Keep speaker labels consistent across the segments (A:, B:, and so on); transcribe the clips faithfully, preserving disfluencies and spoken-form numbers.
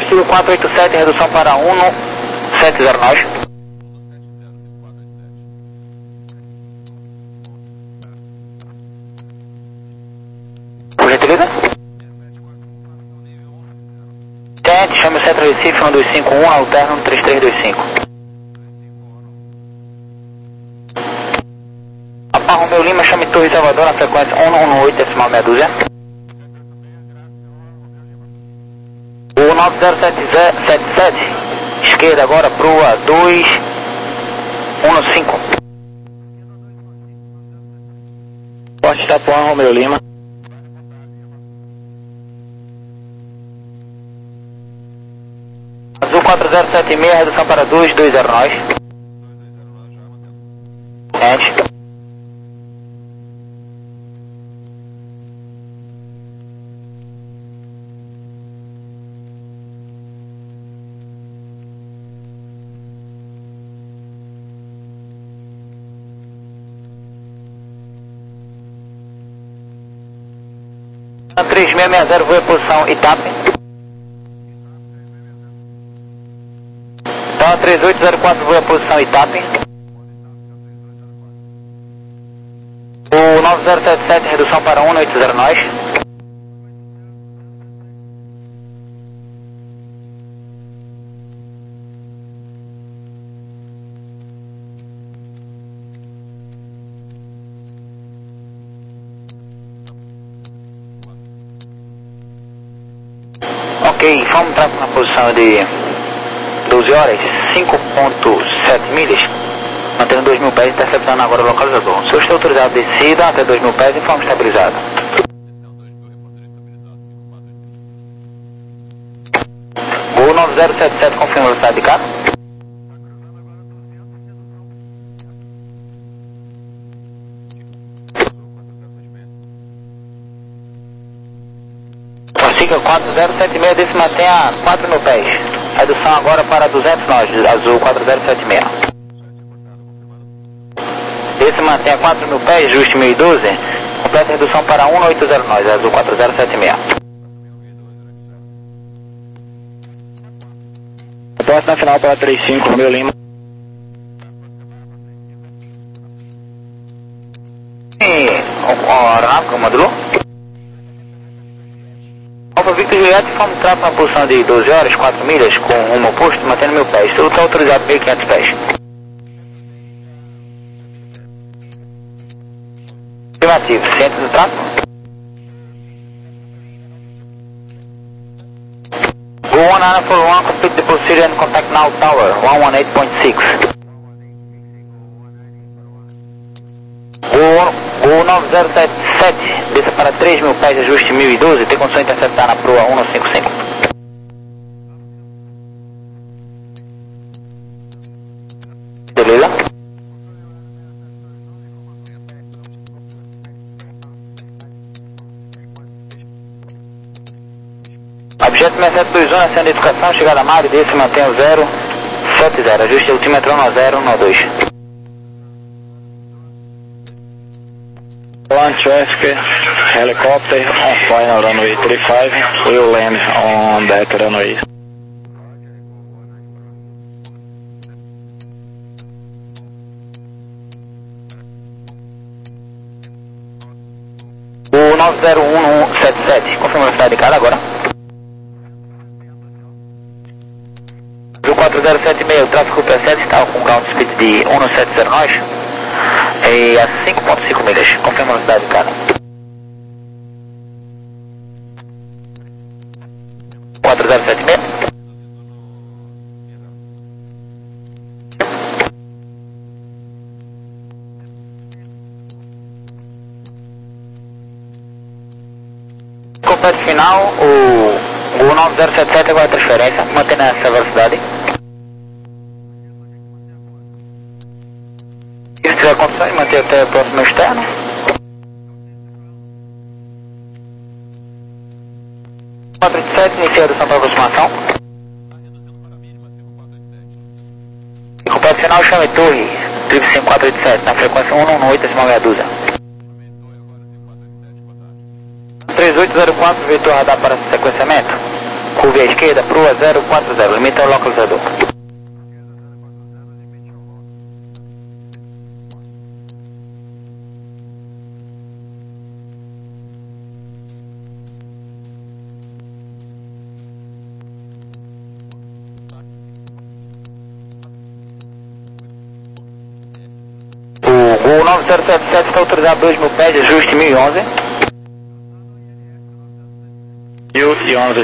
A: Positivo quatro oito sete, redução para um sete zero nós. Por gentileza? Tente, chame o Centro Recife um dois cinco um, alterno três três dois cinco. Alfa Romeo Lima, chame Torre Salvador na frequência um um oito, decimal meia dúzia. O nove zero sete sete, esquerda agora, proa dois um cinco. Porte Itapuã, Romeo Lima. Azul quatro zero sete seis, redução para dois dois zero nós. Gente. três seis seis zero, voa posição Itape. Então três oito zero quatro, voa posição Itape. O nove zero sete sete, redução para um oito zero nós. Ok, vamos entrar na posição de doze horas, cinco ponto sete milhas, mantendo dois mil pés, interceptando agora o localizador. Se eu estou autorizado descida até dois mil pés, informe estabilizado. Gol nove zero sete sete, confirma a velocidade de carro. quatro zero sete seis, desse mantém a quatro mil pés. Redução agora para duzentos nós, azul quatro zero sete seis. Esse mantém a quatro mil pés, juste mil e doze. Completa redução para um oito zero nós, azul quatro zero sete seis. Próxima final para três cinco, Romeo Lima. E o aeronave, modulou? Alfa Victor Juliette, vamos entrar para uma posição de doze horas, quatro milhas, com um oposto, mantendo mil pés. Tudo está autorizado mil e quinhentos pés. Afirmativo, ciente do trato? Go one nine four one, complete the procedure and contact now tower, one one eight point six. Go nove zero sete sete, desça para três mil pés, ajuste mil e doze, tem condição de interceptar na proa um cinco cinco. Beleza? Objeto seis sete dois um, acende a educação, chegada a mar, desce, mantém o zero sete zero, ajuste altímetro um zero um dois. Land traffic, helicopter on final runway thirty-five, will land on that runway. O nove zero um sete sete, confirma a velocidade de cara agora. O quatro zero sete seis, o tráfego P sete está com count speed de um sete zero nós. E a cinco ponto cinco milhas, confirma a velocidade de cara. quatro zero sete seis. Complete final, o, o nove zero sete sete agora a transferência, mantendo essa velocidade. Se tiver condições, manter até o próximo externo. quatro oito sete, inicia a redução para aproximação. E complete final, chame Torre, triplo cinco quatro oito sete, na frequência um um oito, decimal meia dúzia. três oito zero quatro, vetor radar para sequenciamento. Curva à esquerda, Proa zero quatro zero, limita o localizador. O Gol nove zero sete sete está autorizado dois mil pés, ajuste mil e onze.
B: mil e onze.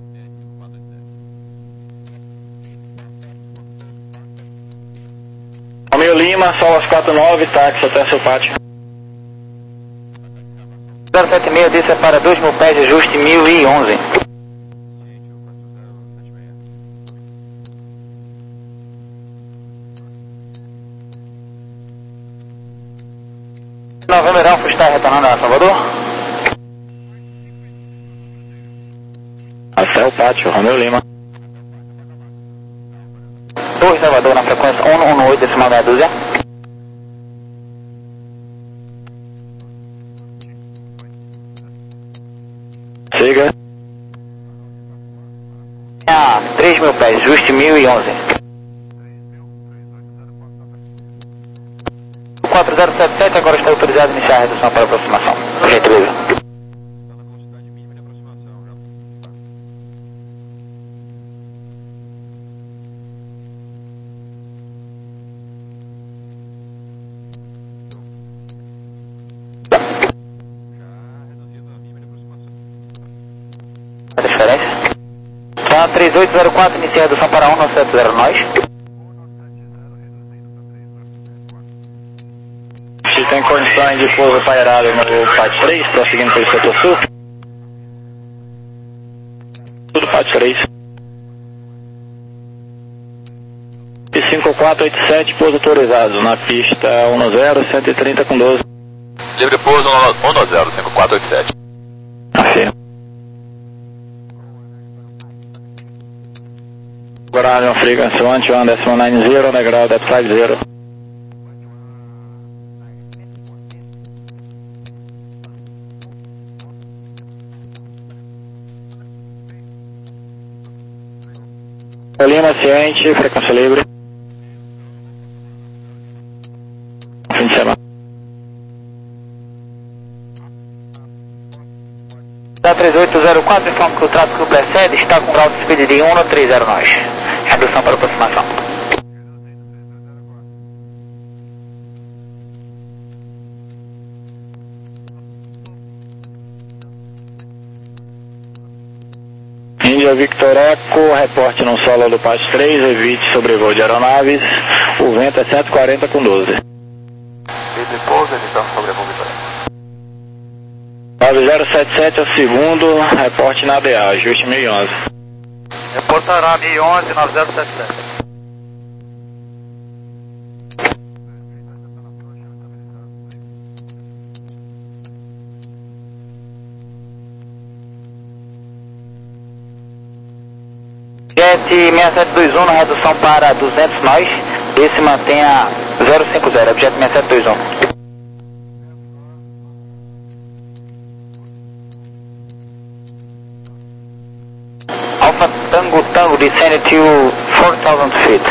B: Romeu Lima, Solas quatro nove, táxi até seu pátio.
A: zero sete seis, desça para dois mil pés, ajuste mil e onze. Novembro Alfa está retornando a Salvador?
B: Até o pátio, Romeu Lima.
A: Torre Salvador na frequência um um oito, decimal meia dúzia.
B: Siga.
A: Ah, três mil pés, ajuste mil e onze. quatro zero sete sete agora está autorizado a iniciar a redução para aproximação. Gentileza. A diferença? Tá, três oito zero quatro, inicia a redução para um nove sete zero, nós.
B: Se tem condições de pouso pairado no pátio três, prosseguindo pelo setor sul. Tudo pátio três. E cinco quatro oito sete, pouso autorizado na pista um zero, cento e trinta com doze.
C: Livre pouso um zero, cinco quatro oito sete.
B: Afirma. Horário Frequency one two one decimal nine zero, degrau depth five zero. Lima ciente, frequência livre. Fim de semana.
A: Da três oito zero quatro, informa que o tráfego precede está com grau de speed de um no três zero nós. Redução para aproximação.
B: Índia Victor Eco, reporte no solo do pátio três, evite sobrevoo de aeronaves, o vento é cento e quarenta com doze.
C: Livre pouso, edição sobrevoo Vitória.
B: nove zero sete sete é o segundo, reporte na A D A, ajuste mil e onze.
A: Reportará mil e onze, nove zero sete sete. Jet seis sete dois um na redução para duzentos nós, esse mantenha zero cinco zero, objeto seis sete dois um. Alpha Tango Tango, descend to four thousand feet.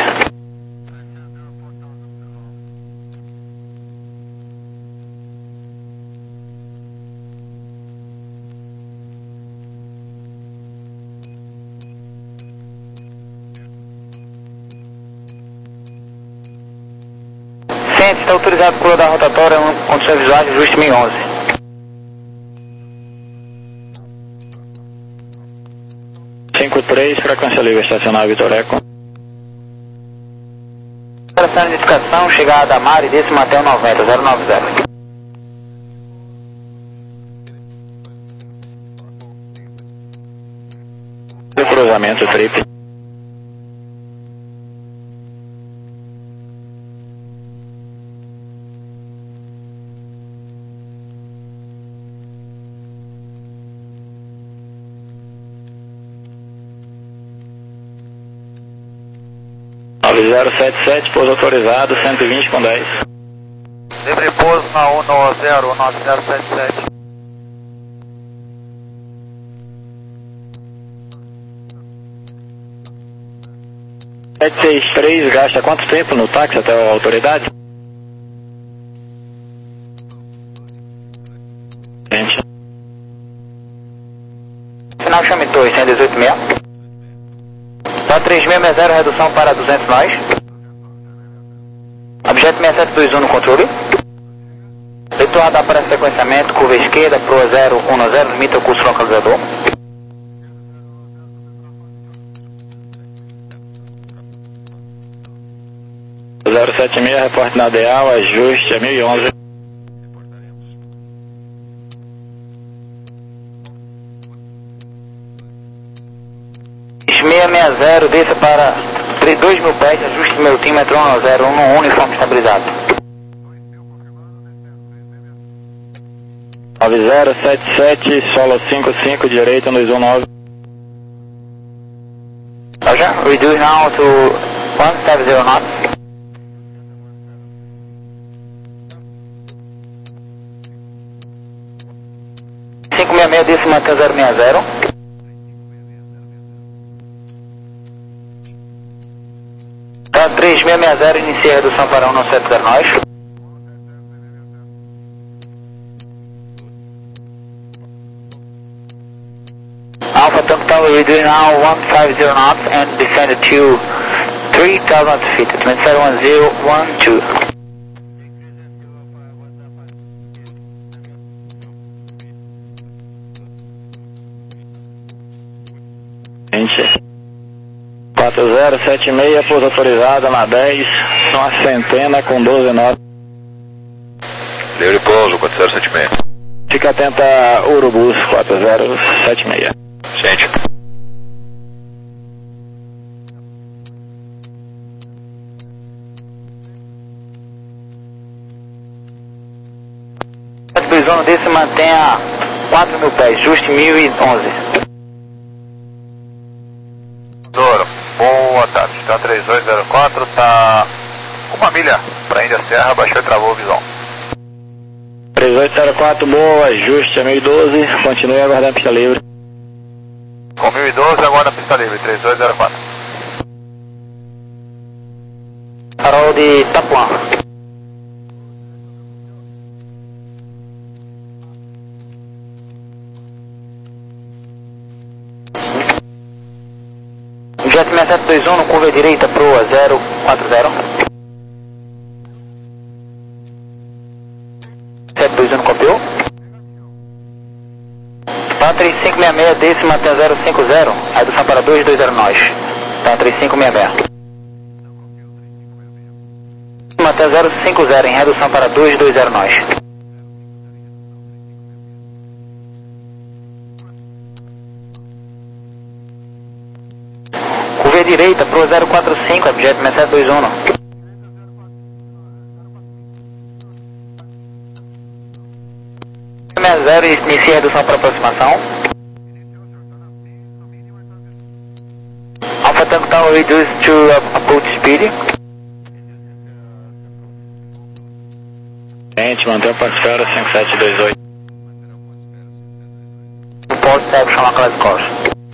A: Ciente, está autorizado por da rotatória, condições visuais, ajuste mil e onze.
B: cinco três, frequência livre, estacionar Vitor Eco.
A: Operação de identificação, chegada a Mari, desse mantel noventa, zero nove zero.
B: Cruzamento trip. nove zero sete sete, pouso autorizado, cento e vinte com dez.
A: Livre pouso na um zero, nove zero sete sete.
B: sete seis três gasta quanto tempo no táxi até a autoridade? Gente.
A: Final chame dois, cento e dezoito seis. Tá três seis seis zero, redução para duzentos nós. Objeto seis sete dois um no controle. Leitor radar para sequenciamento, curva esquerda, proa zero um zero, limita o curso localizador.
B: zero sete seis, reporte na D A, o ajuste é mil e onze.
A: seis seis zero, desça para dois mil pés, ajuste número tímetro um zero um, uniforme estabilizado.
B: nove zero sete sete, solo cinco cinco, direita dois um nove.
A: Roger, reduce now to one seven zero knots. cinco seis seis, desça manter zero seis zero. Tá três seis seis zero, inicia a redução para um sete zero nós. Alpha Tango Tower, reduce now one five zero knots and descend to three thousand feet, wind seven one zero one two.
B: quatro zero sete seis, pouso autorizada na dez, uma centena com doze nove.
C: Livre pouso, quatro zero sete seis.
B: Fica atento a Urubus quatro zero sete seis.
C: Gente.
A: dois um desse mantém a quatro mil pés, juste mil e onze.
C: Douro, boa tarde, tá três dois zero quatro, tá uma milha pra Índia Serra, baixou e travou visão.
B: três oito zero quatro, boa, ajuste a mil e doze, continue aguardando a pista livre.
C: Com mil e doze, agora a pista livre, três dois zero quatro.
A: Farol de Itapuã. Jet seis sete dois um no curva direita, proa zero quatro zero. sete dois um copiou. Tá três cinco seis seis, desse mantém zero cinco zero, redução para dois dois zero nós. Tá três cinco seis seis. Mantém zero cinco zero em redução para dois dois zero nós. Curva direita, pro zero quatro cinco, objeto seis sete dois um. seis zero, inicia a redução para aproximação. Alpha Tango Tower, reduce to approach speed.
B: Gente, mantém o ponto esfera cinco sete dois oito.
A: Pode ser chamar aquelas costas.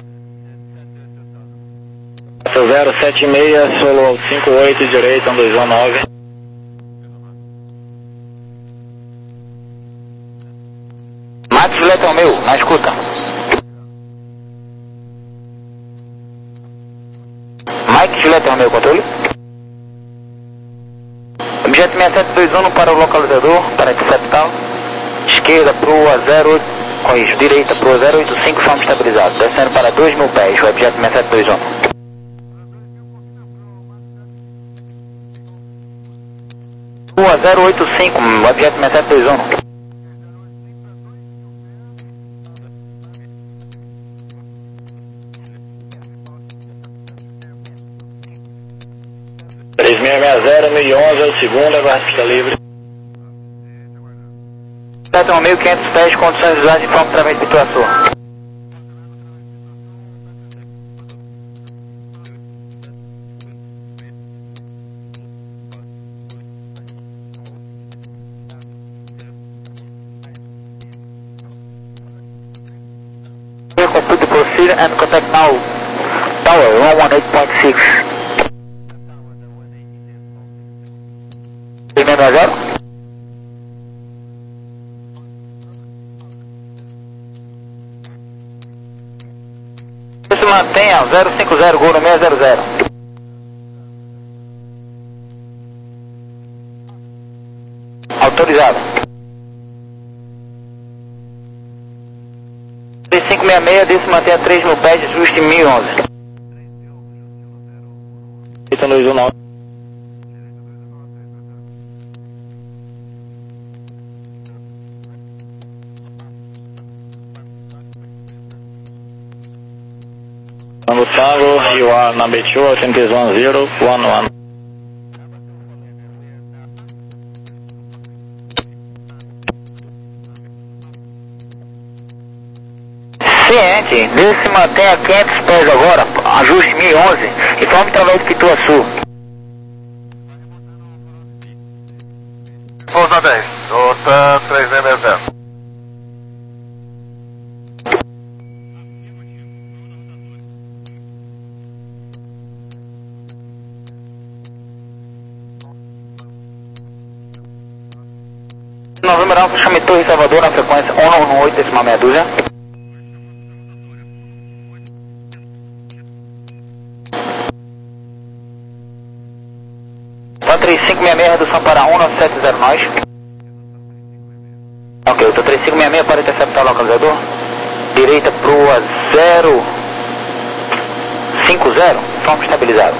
B: quatro zero sete seis, solo cinco oito, direita um dois um nove.
A: Mike Julieta é o meu, na escuta. Mike Julieta é o meu, controle. Objeto seis sete dois um para o localizador, para interceptar. Esquerda, proa zero oito, corrijo, direita, proa zero oito cinco, forma estabilizado. Descendo para dois mil pés, o objeto seis sete dois um. Proa zero oito cinco, objeto seis sete dois um.
B: três seis seis zero, mil e onze, é o segundo, aguarda a pista livre.
A: um mil e quinhentos pés, condições visuais de forma de situação. Complete the procedure and contact now. Tower one one eight point six. a zero. Se mantenha zero cinco zero, gol no seis zero zero. Autorizado. três cinco seis seis, desse mantenha três mil pés, ajuste mil e onze.
B: Eita, dois um nove. Tango Tango, you are number two, authentic one zero one one.
A: Ciente, desse se mantenha quinhentos pés agora, ajuste mil e onze, e tome através do Pituaçu.
C: Pousa dez, outra três seis seis zero.
A: Novembro Alfa, chame Torre Salvador na frequência um um oito, decimal meia dúzia. Tá três cinco seis seis, redução para um nove sete zero nós. Ok, tá três cinco seis seis para interceptar o localizador. Direita proa zero cinco zero, forma estabilizado.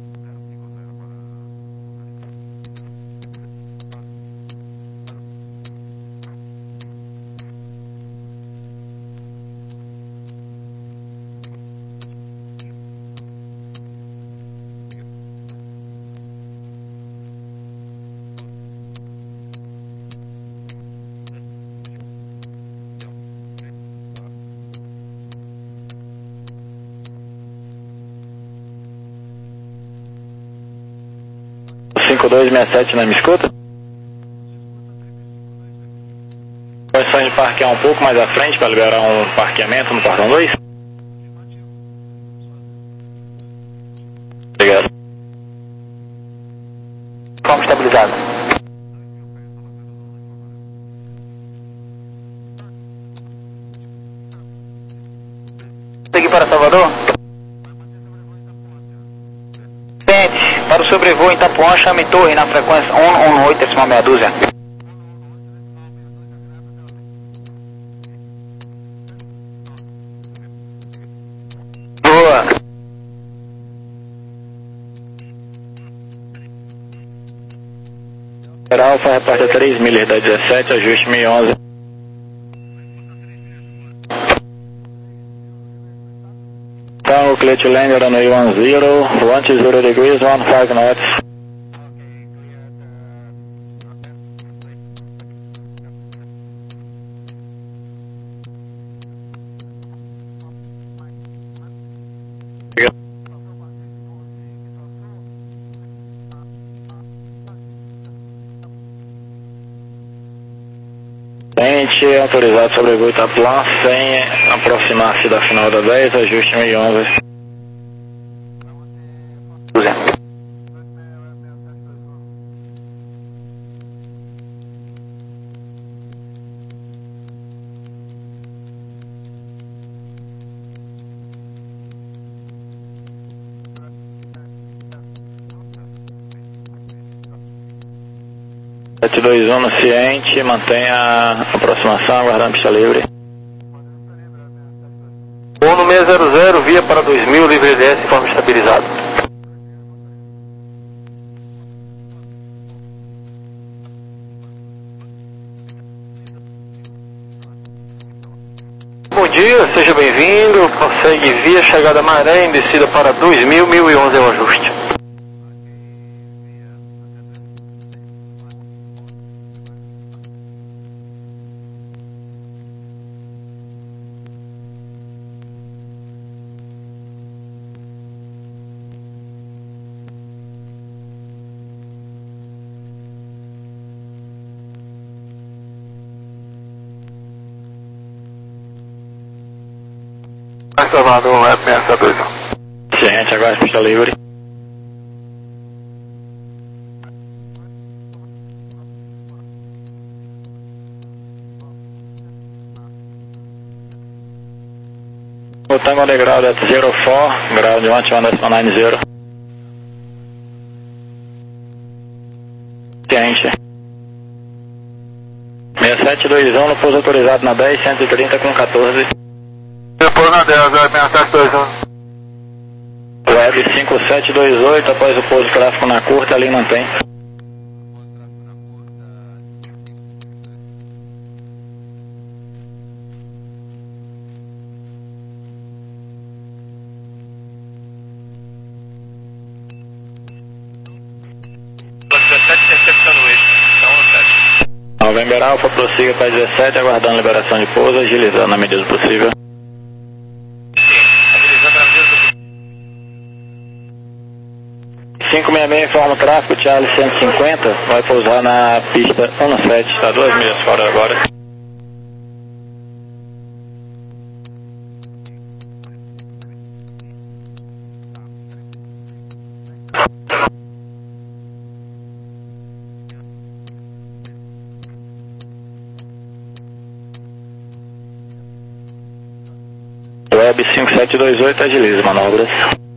B: cinco dois seis sete, não me escuta? Condições de parquear um pouco mais à frente para liberar um parqueamento no portão dois? Obrigado.
A: Forma estabilizada. Seguir para Salvador? Para o sobrevoo em Itapuã, chame Torre na frequência um um oito, decimal meia dúzia. Boa.
B: Alfa, repórter três milhas da dezessete, ajuste mil e onze. Tango Clutch Lander on A one zero, one two zero degrees, one five knots. Tente autorizado sobrevoo Itapuã sem aproximar-se da final da dez, ajuste mil e onze. sete dois um no ciente, mantenha a aproximação, aguardando pista livre.
C: um no seis zero zero, via para dois mil, livre E D S, forma estabilizado. Bom dia, seja bem-vindo, consegue via chegada Maré, em descida para dois mil, mil e onze é o ajuste. Salvador, é seis dois um.
B: Ciente, agora pista livre. O Tango de ground at zero four, ground one two one decimal nine zero. Ciente. seis sete dois um no pouso autorizado na dez, cento e trinta com quatorze.
C: Depois na dez, seis sete dois um.
B: Web cinco sete dois oito, após o pouso tráfego na curta, ali mantém. November Alpha, prossiga para dezessete, aguardando liberação de pouso, agilizando na medida do possível. cinco seis seis, informa o tráfego, Charlie cento e cinquenta, vai pousar na pista um sete, está duas milhas fora agora. Web cinco sete dois oito, agiliza manobras.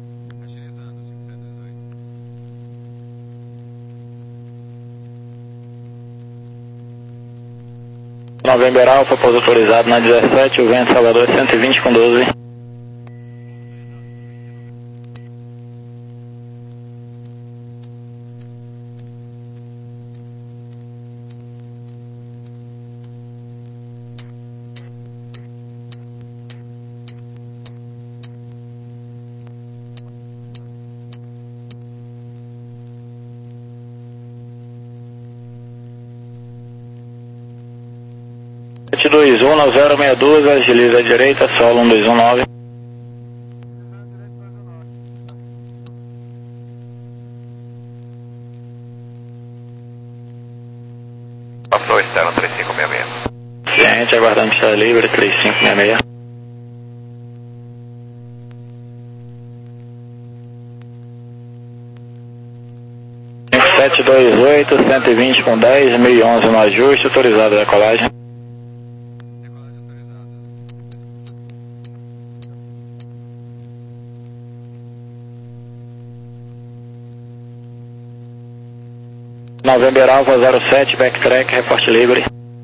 B: November Alpha, pouso autorizado na dezessete, o vento Salvador cento e vinte com doze. sete dois um, na zero seis dois, agiliza à direita, solo um dois um nove.
C: Passou externo três cinco seis seis.
B: Ciente, aguardando pista livre, três cinco seis seis. cinco sete dois oito, cento e vinte com dez, mil e onze no ajuste, autorizado a decolagem. November Alpha zero sete, backtrack, reporte livre.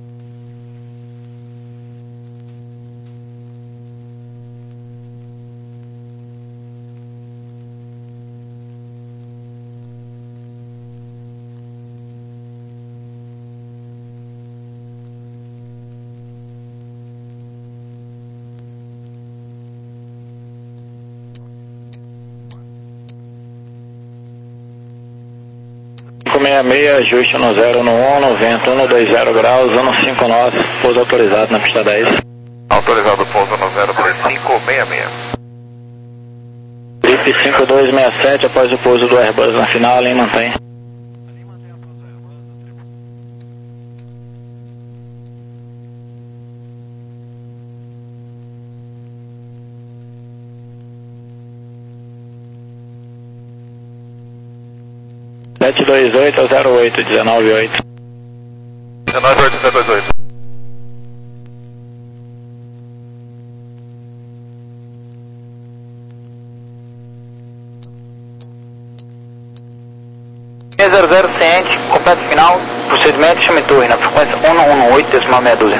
B: cinco seis seis, ajuste no zero no um, no vento um dois zero graus, um cinco nove, pouso autorizado na pista dez.
C: Autorizado pouso no zero três cinco seis seis.
B: Trip cinco dois seis sete, após o pouso do Airbus na final, ali mantém. sete dois oito, zero oito, dezenove oito.
C: dezenove oito, zero dois oito.
A: zero zero, ciente, completo final, procedimento, chame torre na frequência um um oito, decimal meia dúzia.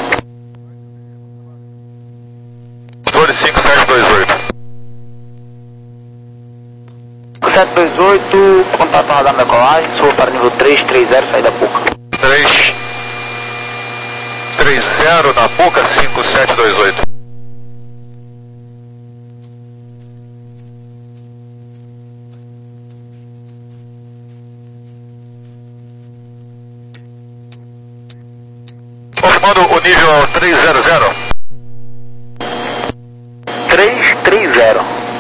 C: Torre cinco sete dois oito.
A: sete dois oito, contato na radar da decolagem, suba para nível três três zero, saída Puca.
C: três três zero na Puca, cinco sete dois oito. Confirmando o nível três zero zero.
A: três três zero.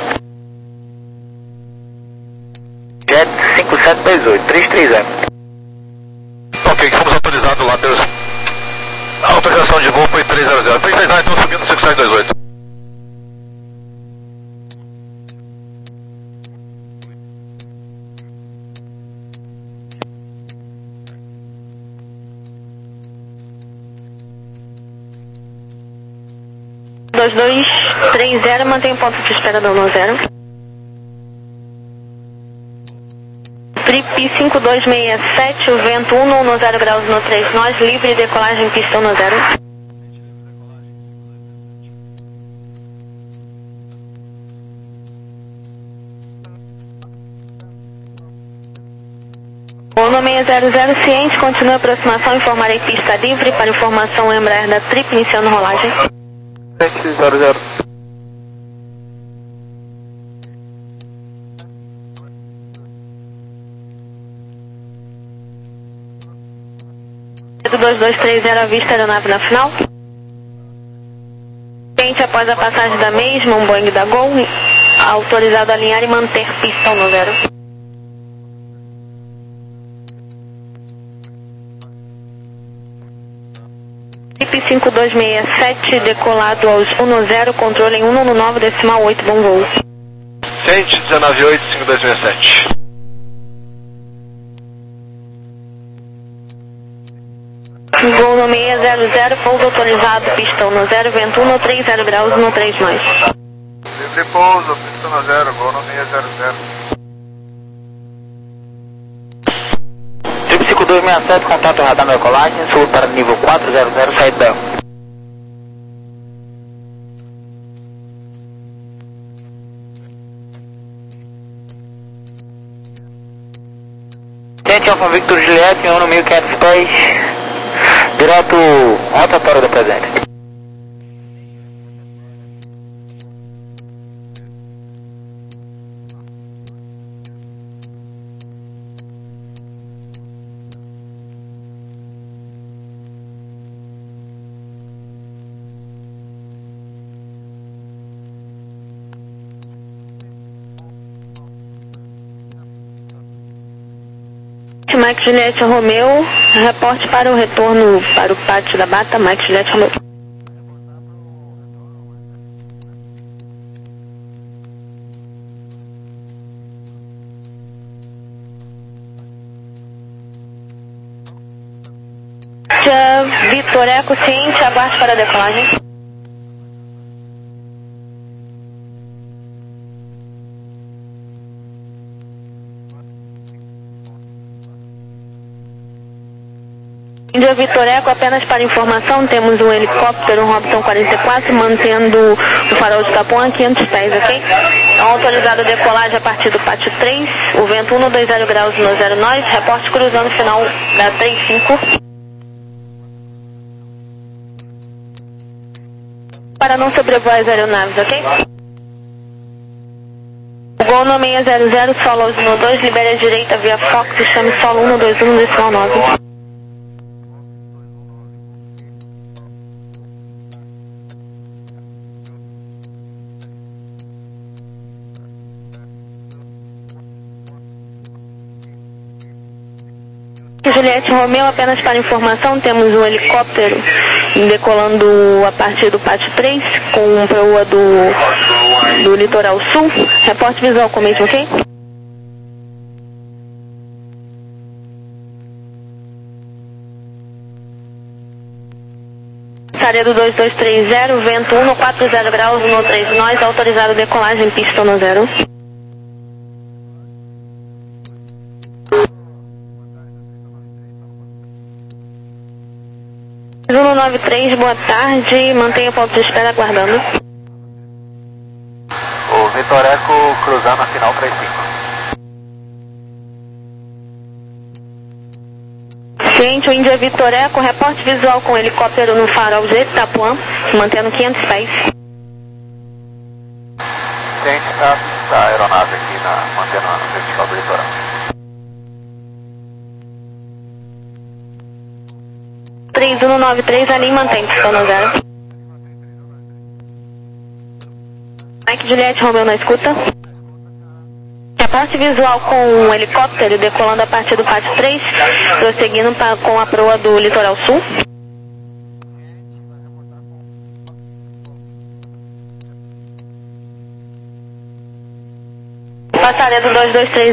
A: Jet cinco sete dois oito, três três zero.
C: Ok, fomos autorizados lá, Deus. A autorização de voo foi três zero zero. três três zero, então subindo cinco sete dois oito.
D: dois dois três zero, mantém o ponto de espera do um zero. Trip cinco dois seis sete, o vento um no zero graus no três nós, livre decolagem pista um zero. Ono seis zero zero, ciente, continua a aproximação, informarei pista livre, para informação Embraer da Trip, iniciando rolagem.
C: sete zero zero.
D: dois dois três zero, à vista, aeronave na final. Ciente, após a passagem da mesma, um Boeing da Gol, autorizado a alinhar e manter pista um zero. cinco dois seis sete, decolado aos um zero, controle em um nove decimal oito, bom voo.
C: Ciente, dezenove oito, cinco dois seis sete.
D: Gol no seis zero zero, pouso autorizado, pista um zero, vento um, três zero graus, no três nós.
C: Livre pouso, pista um zero, gol no seis zero zero.
A: Trip cinco dois seis sete, contato radar na decolagem, sul para nível quatro zero zero, saída. Ciente, Alfa Victor Juliette, um mil e quinhentos pés, direto rotatório do presente.
D: Mike Juliette Romeu, reporte para o retorno para o pátio da Bata, Mike Juliette Romeu. Vitor Eco, ciente, aguarde para a decolagem. Índia Vitor Eco, apenas para informação, temos um helicóptero, um Robson quarenta e quatro, mantendo o farol de Capuã a quinhentos pés, ok? Então, autorizado a decolagem a partir do pátio três, o vento um, dois zero graus no zero nós, reporte cruzando final da três cinco. Para não sobrevoar as aeronaves, ok? Gol no seis zero zero, solo aos um dois, libere a direita via Fox, chame solo um dois um, decimal nove. Juliette Romeu, apenas para informação, temos um helicóptero decolando a partir do pátio três, com proa do, do litoral sul. Reporte visual com o mesmo, ok? Saredo dois dois três zero, vento um, quatro zero graus, no três nós, autorizado decolagem, pista no zero. um nove três, boa tarde, mantenha o ponto de espera aguardando.
C: O Vitor Eco cruzando a final três cinco.
D: Ciente, o Índia Vitor Eco, reporte visual com helicóptero no farol de Itapuã, mantendo quinhentos pés.
C: Ciente, tá, tá a aeronave aqui, na, mantendo a vertical do litoral.
D: três um nove três, ali mantém, pista no zero. Mike Juliette Romeu na escuta. Reporte visual com um helicóptero decolando a partir do pátio três, prosseguindo pra, com a proa do litoral sul. Passaredo dois dois três